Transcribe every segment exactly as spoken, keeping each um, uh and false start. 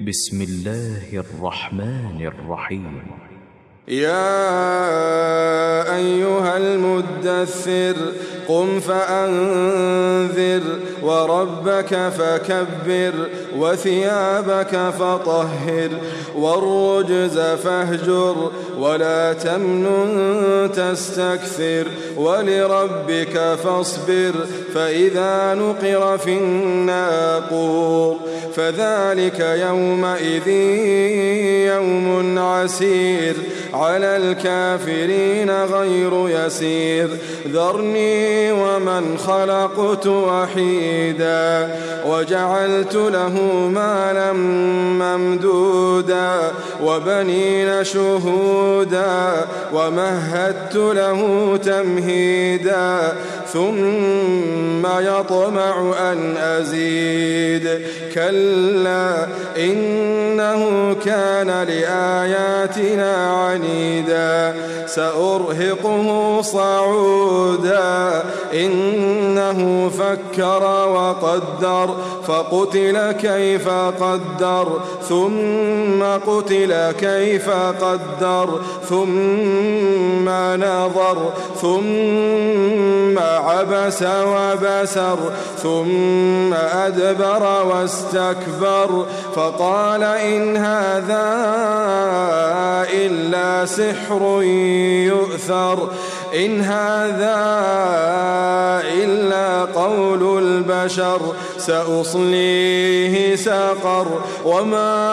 بسم الله الرحمن الرحيم. يا أيها المدثر قم فأنذر وربك فكبر وثيابك فطهر والرجز فاهجر ولا تمنن تستكثر ولربك فاصبر فإذا نقر في الناقور فذلك يومئذ يوم عسير على الكافرين غير يسير ذرني ومن خلقت وحيدا وجعلت له مالا ممدودا وبنين شهودا ومهدت له تمهيدا ثم يطمع أن أزيد كلا إنه كان لآياتنا عنيدا سأرهقه صعودا إنه فكر وقدر فقتل كيف قدر ثم قتل كيف قدر ثم نظر ثم عبس وبسر ثم أدبر واستكبر فقال إن هذا إلا سحر يؤثر إن هذا إلا قول البشر سأصليه سقر وما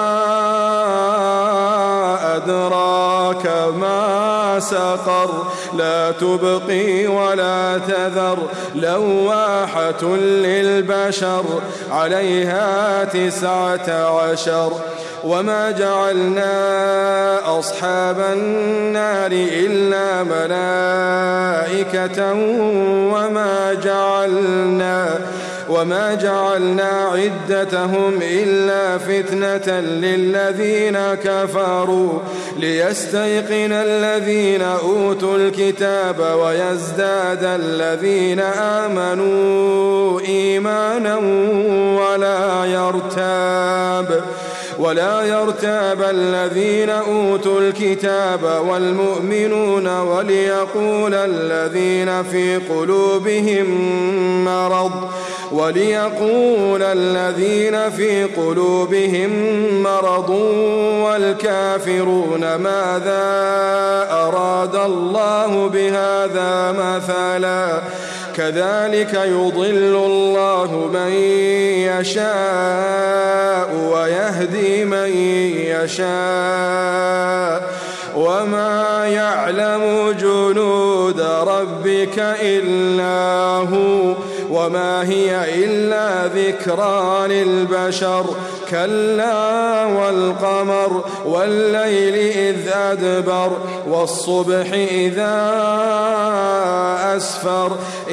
أدراك ما سقر لا تبقي ولا تذر لواحة للبشر عليها تسعة عشر وما جعلنا أصحاب النار إلا ملائكة وما جعلنا وما جعلنا عدتهم إلا فتنة للذين كفروا ليستيقن الذين أوتوا الكتاب ويزداد الذين آمنوا إيمانا ولا يرتاب ولا يرتاب الذين أوتوا الكتاب والمؤمنون وليقول الذين في قلوبهم مرض وليقول الذين في قلوبهم مرض والكافرون ماذا أراد الله بهذا مثلا كذلك يضل الله من يشاء ويهدي من يشاء وما يعلم جنود ربك إلا هو وما هي إلا ذكرى للبشر كلا والقمر والليل إذ أدبر والصبح إذا أسفر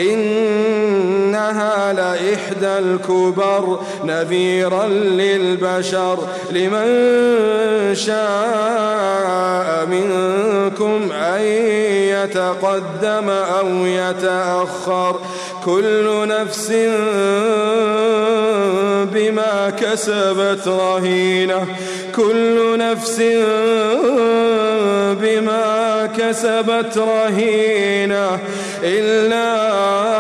إنها لإحدى الكبر نذيرا للبشر لمن شاء منكم أن يتقدم أو يتأخر كل نفس بما كسبت رهينة كل نفس بما كسبت رهينة إلا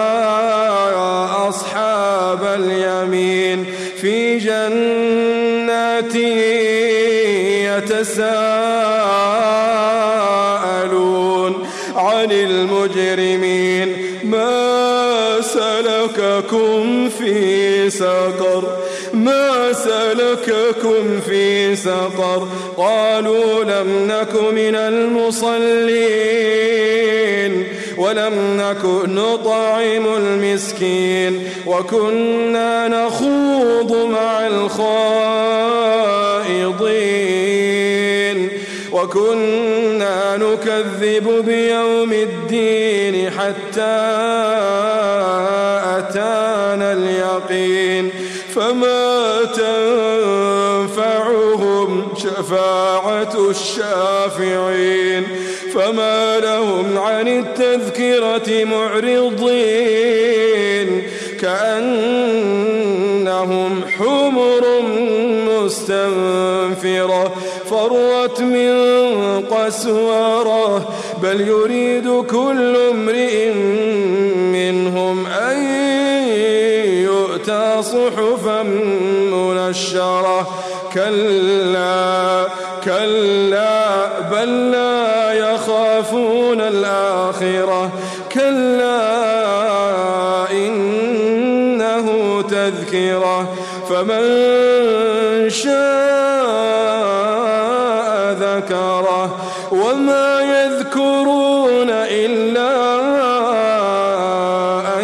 أصحاب اليمين في جنات يتساءلون عن المجرمين ما سلككم في سقر ما سلككم في سقر قالوا لم نك من المصلين ولم نك نطعم المسكين وكنا نخوض مع الخائضين وكنا نكذب بيوم الدين حتى أتانا اليقين فما تنفعهم شفاعة الشافعين فما لهم عن التذكرة معرضين كأنهم حمر مستنفرة فرت من قسورة بل يريد كل امرئ منهم أن يؤتى صحفا منشرة كلا كلا بل لا يخافون الآخرة كلا إنه تذكرة فمن شاء ذكره وما يذكرون إلا أن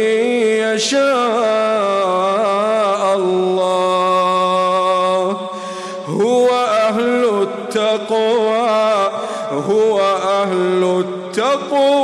يشاء الله هو أهل التقوى هو أهل التقوى